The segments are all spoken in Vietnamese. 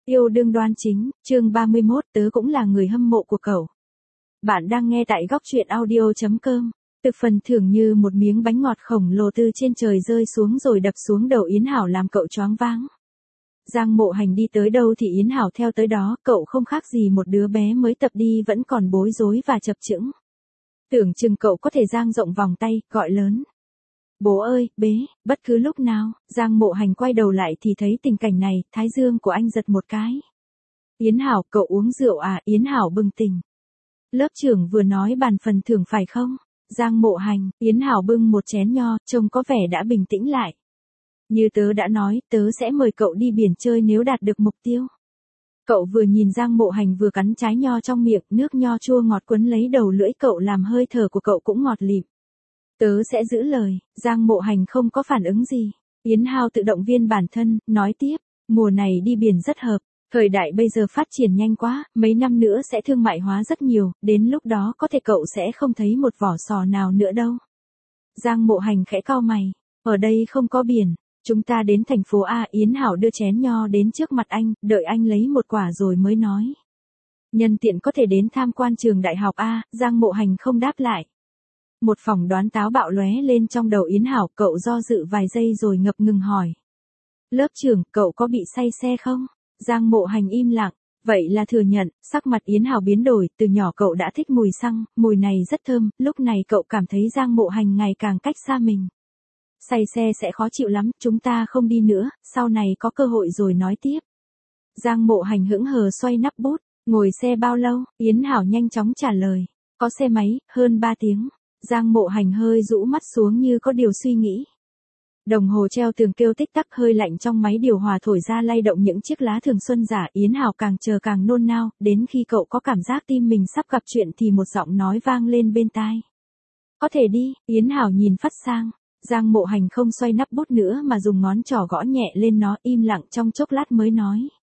Yêu đương đoan chính, chương 31, tớ cũng là người hâm mộ của cậu. Bạn đang nghe tại góc truyện audio.com. Từ phần thưởng như một miếng bánh ngọt khổng lồ từ trên trời rơi xuống rồi đập xuống đầu Yến Hảo làm cậu choáng váng. Giang Mộ Hành đi tới đâu thì Yến Hảo theo tới đó, cậu không khác gì một đứa bé mới tập đi vẫn còn bối rối và chập chững. Tưởng chừng cậu có thể dang rộng vòng tay, gọi lớn. Bố ơi, bế, bất cứ lúc nào. Giang Mộ Hành quay đầu lại thì thấy tình cảnh này, thái dương của anh giật một cái. Yến Hảo, cậu uống rượu à? Yến Hảo bừng tỉnh. Lớp trưởng vừa nói bàn phần thưởng phải không? Giang Mộ Hành, Yến Hảo bưng một chén nho, trông có vẻ đã bình tĩnh lại. Như tớ đã nói, tớ sẽ mời cậu đi biển chơi nếu đạt được mục tiêu. Cậu vừa nhìn Giang Mộ Hành vừa cắn trái nho trong miệng, nước nho chua ngọt quấn lấy đầu lưỡi cậu làm hơi thở của cậu cũng ngọt lịm. Tớ sẽ giữ lời. Giang Mộ Hành không có phản ứng gì. Yến Hảo tự động viên bản thân, nói tiếp, mùa này đi biển rất hợp. Thời đại bây giờ phát triển nhanh quá, mấy năm nữa sẽ thương mại hóa rất nhiều, đến lúc đó có thể cậu sẽ không thấy một vỏ sò nào nữa đâu. Giang Mộ Hành khẽ cau mày, ở đây không có biển, chúng ta đến thành phố A. Yến Hảo đưa chén nho đến trước mặt anh, đợi anh lấy một quả rồi mới nói. Nhân tiện có thể đến tham quan trường đại học A. Giang Mộ Hành không đáp lại. Một phỏng đoán táo bạo lóe lên trong đầu Yến Hảo, cậu do dự vài giây rồi ngập ngừng hỏi. Lớp trưởng, cậu có bị say xe không? Giang Mộ Hành im lặng, vậy là thừa nhận. Sắc mặt Yến Hảo biến đổi, từ nhỏ cậu đã thích mùi xăng, mùi này rất thơm, lúc này cậu cảm thấy Giang Mộ Hành ngày càng cách xa mình. Say xe sẽ khó chịu lắm, chúng ta không đi nữa, sau này có cơ hội rồi nói tiếp. Giang Mộ Hành hững hờ xoay nắp bút, ngồi xe bao lâu? Yến Hảo nhanh chóng trả lời, có xe máy, hơn 3 tiếng. Giang Mộ Hành hơi rũ mắt xuống như có điều suy nghĩ. Đồng hồ treo tường kêu tích tắc, hơi lạnh trong máy điều hòa thổi ra lay động những chiếc lá thường xuân giả. Yến Hảo càng chờ càng nôn nao, đến khi cậu có cảm giác tim mình sắp gặp chuyện thì một giọng nói vang lên bên tai. Có thể đi. Yến Hảo nhìn phát sang. Giang Mộ Hành không xoay nắp bút nữa mà dùng ngón trỏ gõ nhẹ lên nó, im lặng trong chốc lát mới nói.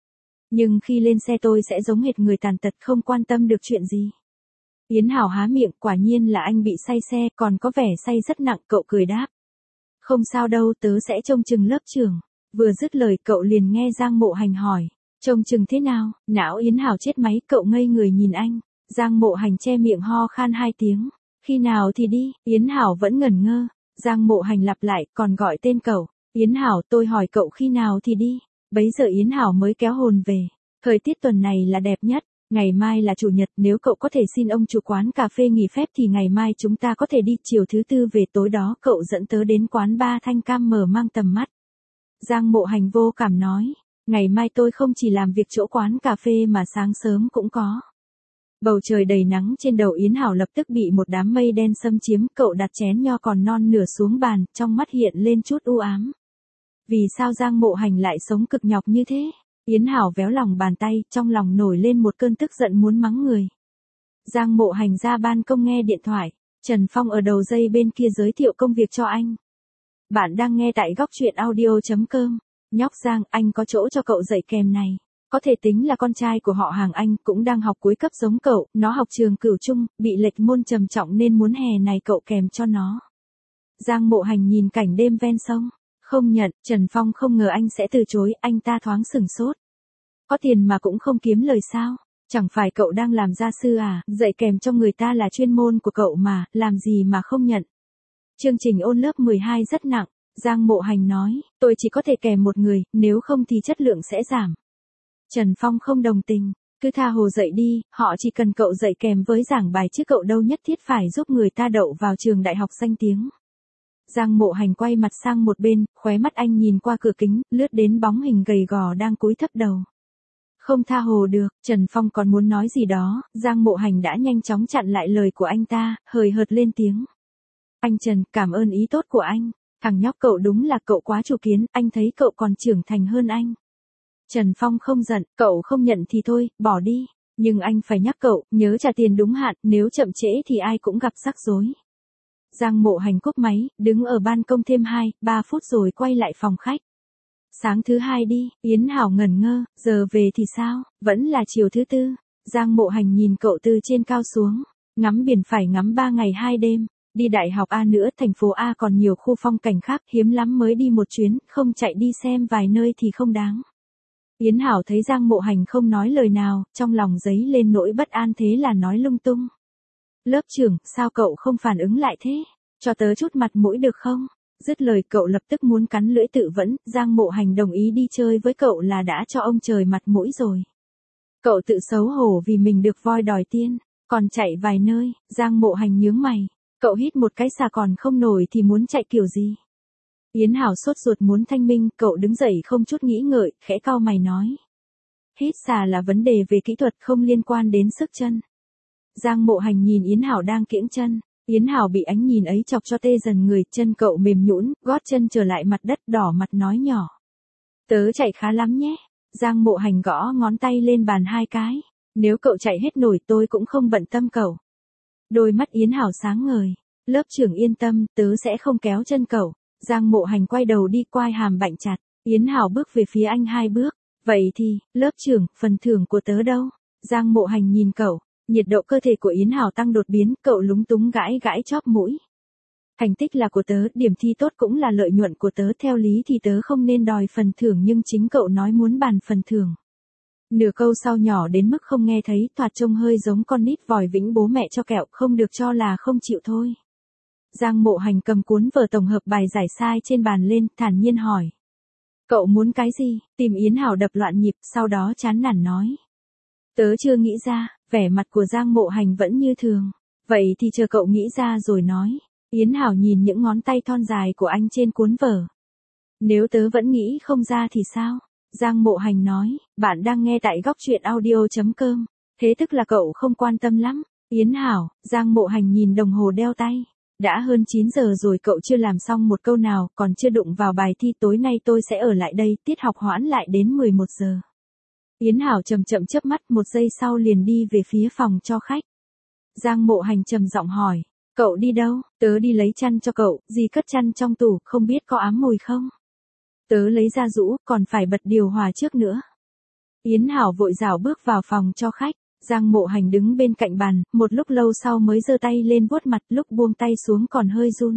Nhưng khi lên xe tôi sẽ giống hệt người tàn tật, không quan tâm được chuyện gì. Yến Hảo há miệng, quả nhiên là anh bị say xe, còn có vẻ say rất nặng. Cậu cười đáp. Không sao đâu, tớ sẽ trông chừng lớp trưởng. Vừa dứt lời cậu liền nghe Giang Mộ Hành hỏi. Trông chừng thế nào? Não Yến Hảo chết máy, cậu ngây người nhìn anh. Giang Mộ Hành che miệng ho khan 2 tiếng. Khi nào thì đi? Yến Hảo vẫn ngẩn ngơ. Giang Mộ Hành lặp lại, còn gọi tên cậu. Yến Hảo, tôi hỏi cậu khi nào thì đi? Bấy giờ Yến Hảo mới kéo hồn về. Thời tiết tuần này là đẹp nhất. Ngày mai là chủ nhật, nếu cậu có thể xin ông chủ quán cà phê nghỉ phép thì ngày mai chúng ta có thể đi, chiều thứ tư về, tối đó cậu dẫn tớ đến quán bar Thanh Cam mở mang tầm mắt. Giang Mộ Hành vô cảm nói, ngày mai tôi không chỉ làm việc chỗ quán cà phê mà sáng sớm cũng có. Bầu trời đầy nắng, trên đầu Yến Hảo lập tức bị một đám mây đen xâm chiếm, cậu đặt chén nho còn non nửa xuống bàn, trong mắt hiện lên chút u ám. Vì sao Giang Mộ Hành lại sống cực nhọc như thế? Yến Hảo véo lòng bàn tay, trong lòng nổi lên một cơn tức giận muốn mắng người. Giang Mộ Hành ra ban công nghe điện thoại. Trần Phong ở đầu dây bên kia giới thiệu công việc cho anh. Bạn đang nghe tại góc truyện audio.com. Nhóc Giang, anh có chỗ cho cậu dạy kèm này. Có thể tính là con trai của họ hàng anh, cũng đang học cuối cấp giống cậu, nó học trường Cửu Trung, bị lệch môn trầm trọng nên muốn hè này cậu kèm cho nó. Giang Mộ Hành nhìn cảnh đêm ven sông. Không nhận. Trần Phong không ngờ anh sẽ từ chối, anh ta thoáng sửng sốt. Có tiền mà cũng không kiếm lời sao? Chẳng phải cậu đang làm gia sư à? Dạy kèm cho người ta là chuyên môn của cậu mà, làm gì mà không nhận? Chương trình ôn lớp 12 rất nặng. Giang Mộ Hành nói, tôi chỉ có thể kèm một người, nếu không thì chất lượng sẽ giảm. Trần Phong không đồng tình, cứ tha hồ dạy đi, họ chỉ cần cậu dạy kèm với giảng bài chứ cậu đâu nhất thiết phải giúp người ta đậu vào trường đại học danh tiếng. Giang Mộ Hành quay mặt sang một bên, khóe mắt anh nhìn qua cửa kính, lướt đến bóng hình gầy gò đang cúi thấp đầu. Không tha hồ được. Trần Phong còn muốn nói gì đó, Giang Mộ Hành đã nhanh chóng chặn lại lời của anh ta, hời hợt lên tiếng. Anh Trần, cảm ơn ý tốt của anh. Thằng nhóc cậu đúng là cậu quá chủ kiến, anh thấy cậu còn trưởng thành hơn anh. Trần Phong không giận, cậu không nhận thì thôi, bỏ đi. Nhưng anh phải nhắc cậu, nhớ trả tiền đúng hạn, nếu chậm trễ thì ai cũng gặp rắc rối. Giang Mộ Hành cúp máy, đứng ở ban công thêm 2-3 phút rồi quay lại phòng khách. Sáng thứ hai đi. Yến Hảo ngẩn ngơ, giờ về thì sao? Vẫn là chiều thứ tư. Giang Mộ Hành nhìn cậu từ trên cao xuống. Ngắm biển phải ngắm 3 ngày 2 đêm. Đi đại học A nữa, thành phố A còn nhiều khu phong cảnh khác, hiếm lắm mới đi một chuyến, không chạy đi xem vài nơi thì không đáng. Yến Hảo thấy Giang Mộ Hành không nói lời nào, trong lòng dấy lên nỗi bất an thế là nói lung tung. Lớp trưởng, sao cậu không phản ứng lại thế? Cho tớ chút mặt mũi được không? Dứt lời cậu lập tức muốn cắn lưỡi tự vẫn, Giang Mộ Hành đồng ý đi chơi với cậu là đã cho ông trời mặt mũi rồi. Cậu tự xấu hổ vì mình được voi đòi tiên, còn chạy vài nơi, Giang Mộ Hành nhướng mày. Cậu hít một cái xà còn không nổi thì muốn chạy kiểu gì? Yến Hảo sốt ruột muốn thanh minh, cậu đứng dậy không chút nghĩ ngợi, khẽ cau mày nói. Hít xà là vấn đề về kỹ thuật không liên quan đến sức chân. Giang Mộ Hành nhìn Yến Hảo đang kiễng chân. Yến Hảo bị ánh nhìn ấy chọc cho tê dần người, chân cậu mềm nhũn, gót chân trở lại mặt đất, đỏ mặt nói nhỏ. Tớ chạy khá lắm nhé. Giang Mộ Hành gõ ngón tay lên bàn 2 cái. Nếu cậu chạy hết nổi tôi cũng không bận tâm cậu. Đôi mắt Yến Hảo sáng ngời. Lớp trưởng yên tâm, tớ sẽ không kéo chân cậu. Giang Mộ Hành quay đầu đi, quai hàm bạnh chặt. Yến Hảo bước về phía anh 2 bước. Vậy thì, lớp trưởng, phần thưởng của tớ đâu? Giang Mộ Hành nhìn cậu. Nhiệt độ cơ thể của Yến Hảo tăng đột biến, cậu lúng túng gãi gãi chóp mũi. Thành tích là của tớ, điểm thi tốt cũng là lợi nhuận của tớ, theo lý thì tớ không nên đòi phần thưởng nhưng chính cậu nói muốn bàn phần thưởng. Nửa câu sau nhỏ đến mức không nghe thấy, thoạt trông hơi giống con nít vòi vĩnh bố mẹ cho kẹo, không được cho là không chịu thôi. Giang Mộ Hành cầm cuốn vở tổng hợp bài giải sai trên bàn lên, thản nhiên hỏi. Cậu muốn cái gì? Tim Yến Hảo đập loạn nhịp, sau đó chán nản nói. Tớ chưa nghĩ ra, vẻ mặt của Giang Mộ Hành vẫn như thường. Vậy thì chờ cậu nghĩ ra rồi nói. Yến Hảo nhìn những ngón tay thon dài của anh trên cuốn vở. Nếu tớ vẫn nghĩ không ra thì sao? Giang Mộ Hành nói, bạn đang nghe tại góc truyện audio.com. Thế tức là cậu không quan tâm lắm. Yến Hảo, Giang Mộ Hành nhìn đồng hồ đeo tay. Đã hơn 9 giờ rồi cậu chưa làm xong một câu nào, còn chưa đụng vào bài thi, tối nay tôi sẽ ở lại đây, tiết học hoãn lại đến 11 giờ. Yến Hảo chậm chậm chớp mắt, 1 giây sau liền đi về phía phòng cho khách. Giang Mộ Hành trầm giọng hỏi, cậu đi đâu? Tớ đi lấy chăn cho cậu, dì cất chăn trong tủ, không biết có ám mùi không? Tớ lấy ra rũ, còn phải bật điều hòa trước nữa. Yến Hảo vội rảo bước vào phòng cho khách. Giang Mộ Hành đứng bên cạnh bàn, một lúc lâu sau mới giơ tay lên vuốt mặt, lúc buông tay xuống còn hơi run.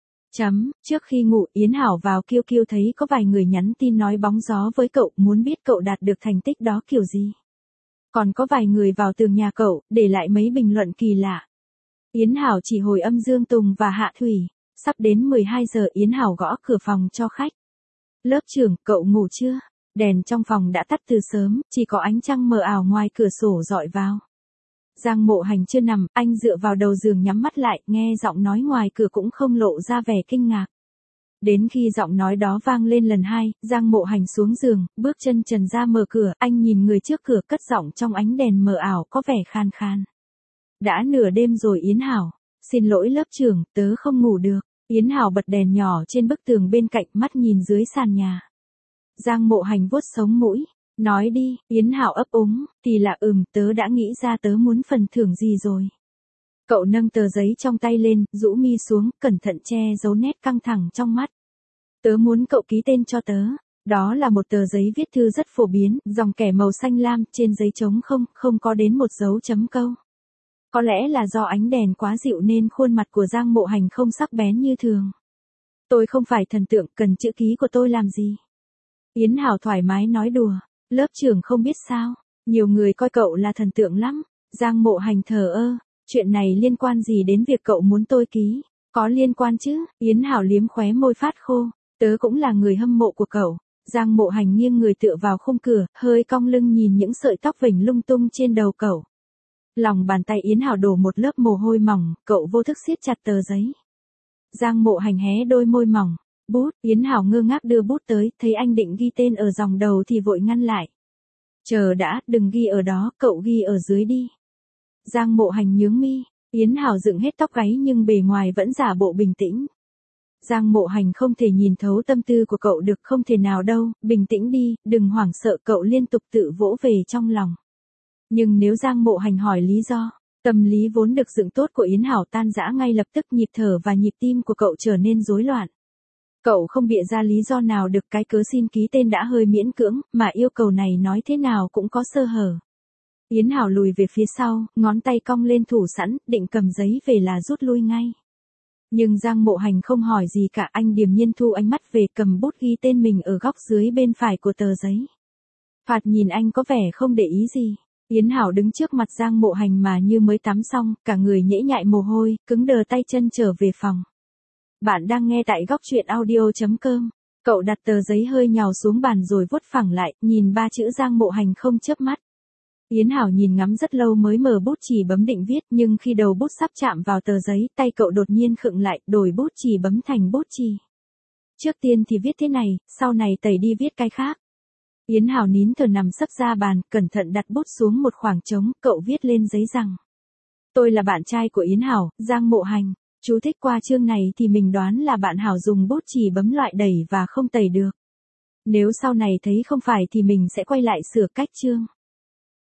Trước khi ngủ, Yến Hảo vào QQ thấy có vài người nhắn tin nói bóng gió với cậu, muốn biết cậu đạt được thành tích đó kiểu gì. Còn có vài người vào tường nhà cậu, để lại mấy bình luận kỳ lạ. Yến Hảo chỉ hồi âm Dương Tùng và Hạ Thủy. Sắp đến 12 giờ Yến Hảo gõ cửa phòng cho khách. Lớp trưởng, cậu ngủ chưa? Đèn trong phòng đã tắt từ sớm, chỉ có ánh trăng mờ ảo ngoài cửa sổ dọi vào. Giang Mộ Hành chưa nằm, anh dựa vào đầu giường nhắm mắt lại, nghe giọng nói ngoài cửa cũng không lộ ra vẻ kinh ngạc. Đến khi giọng nói đó vang lên lần 2, Giang Mộ Hành xuống giường, bước chân trần ra mở cửa, anh nhìn người trước cửa cất giọng trong ánh đèn mờ ảo có vẻ khan khan. Đã nửa đêm rồi Yến Hảo. Xin lỗi lớp trưởng, tớ không ngủ được. Yến Hảo bật đèn nhỏ trên bức tường bên cạnh, mắt nhìn dưới sàn nhà. Giang Mộ Hành vuốt sống mũi. Nói đi, Yến Hảo ấp úng, thì là tớ đã nghĩ ra tớ muốn phần thưởng gì rồi. Cậu nâng tờ giấy trong tay lên, rũ mi xuống, cẩn thận che giấu nét căng thẳng trong mắt. Tớ muốn cậu ký tên cho tớ. Đó là một tờ giấy viết thư rất phổ biến, dòng kẻ màu xanh lam, trên giấy trống không có đến một dấu chấm câu. Có lẽ là do ánh đèn quá dịu nên khuôn mặt của Giang Mộ Hành không sắc bén như thường. Tôi không phải thần tượng, cần chữ ký của tôi làm gì? Yến Hảo thoải mái nói đùa. Lớp trưởng không biết sao, nhiều người coi cậu là thần tượng lắm. Giang Mộ Hành thờ ơ, chuyện này liên quan gì đến việc cậu muốn tôi ký? Có liên quan chứ? Yến Hảo liếm khóe môi phát khô. Tớ cũng là người hâm mộ của cậu. Giang Mộ Hành nghiêng người tựa vào khung cửa, hơi cong lưng nhìn những sợi tóc vểnh lung tung trên đầu cậu. Lòng bàn tay Yến Hảo đổ một lớp mồ hôi mỏng, cậu vô thức siết chặt tờ giấy. Giang Mộ Hành hé đôi môi mỏng. Bút, Yến Hảo ngơ ngác đưa bút tới, thấy anh định ghi tên ở dòng đầu thì vội ngăn lại. Chờ đã, đừng ghi ở đó, cậu ghi ở dưới đi. Giang Mộ Hành nhướng mi, Yến Hảo dựng hết tóc gáy nhưng bề ngoài vẫn giả bộ bình tĩnh. Giang Mộ Hành không thể nhìn thấu tâm tư của cậu được, không thể nào đâu, bình tĩnh đi, đừng hoảng sợ, cậu liên tục tự vỗ về trong lòng. Nhưng nếu Giang Mộ Hành hỏi lý do, tâm lý vốn được dựng tốt của Yến Hảo tan rã ngay lập tức, nhịp thở và nhịp tim của cậu trở nên rối loạn. Cậu không bịa ra lý do nào được, cái cớ xin ký tên đã hơi miễn cưỡng, mà yêu cầu này nói thế nào cũng có sơ hở. Yến Hảo lùi về phía sau, ngón tay cong lên thủ sẵn, định cầm giấy về là rút lui ngay. Nhưng Giang Mộ Hành không hỏi gì cả, anh điềm nhiên thu ánh mắt về, cầm bút ghi tên mình ở góc dưới bên phải của tờ giấy. Thoạt nhìn anh có vẻ không để ý gì. Yến Hảo đứng trước mặt Giang Mộ Hành mà như mới tắm xong, cả người nhễ nhại mồ hôi, cứng đờ tay chân trở về phòng. Bạn đang nghe tại góc truyện audio.com. Cậu đặt tờ giấy hơi nhào xuống bàn rồi vuốt phẳng lại, nhìn ba chữ Giang Mộ Hành không chớp mắt. Yến Hảo nhìn ngắm rất lâu mới mở bút chì bấm định viết, nhưng khi đầu bút sắp chạm vào tờ giấy, tay cậu đột nhiên khựng lại, đổi bút chì bấm thành bút chì. Trước tiên thì viết thế này, sau này tẩy đi viết cái khác. Yến Hảo nín thở nằm sấp ra bàn, cẩn thận đặt bút xuống một khoảng trống, cậu viết lên giấy rằng: Tôi là bạn trai của Yến Hảo, Giang Mộ Hành. Chú thích qua chương này thì mình đoán là bạn Hảo dùng bút chì bấm loại đẩy và không tẩy được. Nếu sau này thấy không phải thì mình sẽ quay lại sửa cách chương.